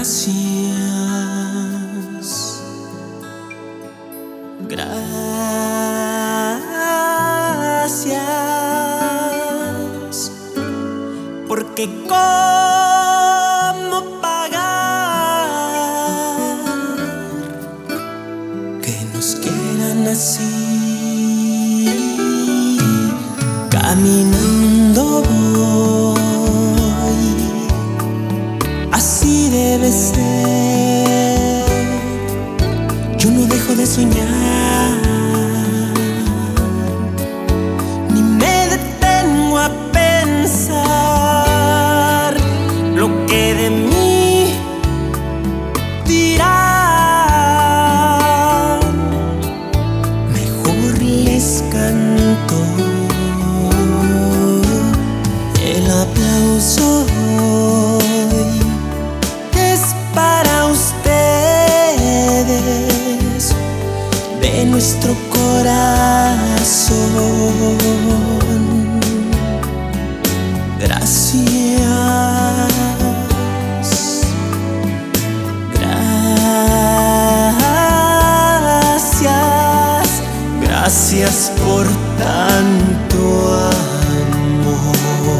Gracias, gracias, porque cómo pagar que nos quieran así. Caminando voy, así debe ser. Yo no dejo de soñar, ni me detengo a pensar lo que de mí dirán. Mejor les canto. El aplauso hoy es para ustedes, de nuestro corazón. Gracias, gracias, gracias por tanto amor.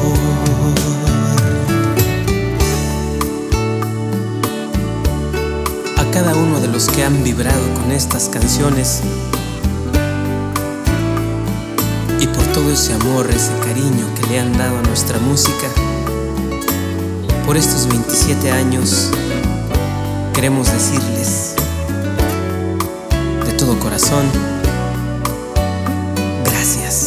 A cada uno de los que han vibrado con estas canciones y por todo ese amor, ese cariño que le han dado a nuestra música, por estos 27 años queremos decirles de todo corazón, gracias.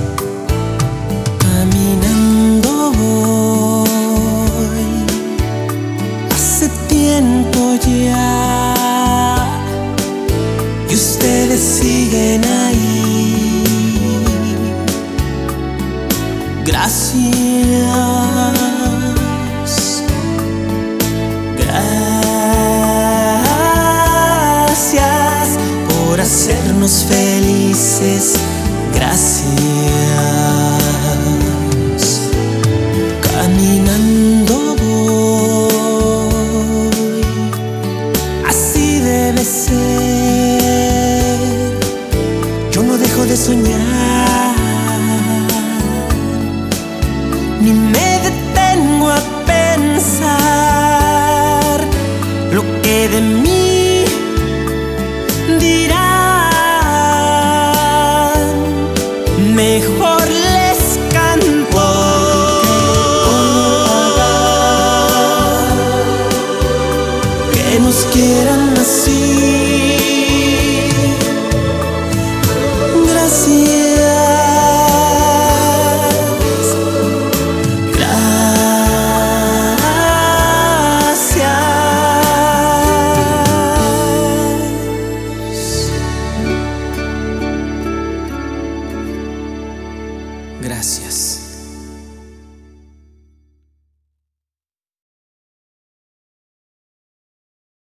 Caminando voy, hace tiempo ya, y ustedes siguen ahí. Gracias, gracias por hacernos felices. Gracias. Caminando voy, así debe ser. Yo no dejo de soñar, ni me detengo a pensar lo que de mí dirán. Mejor les canto que nos quieran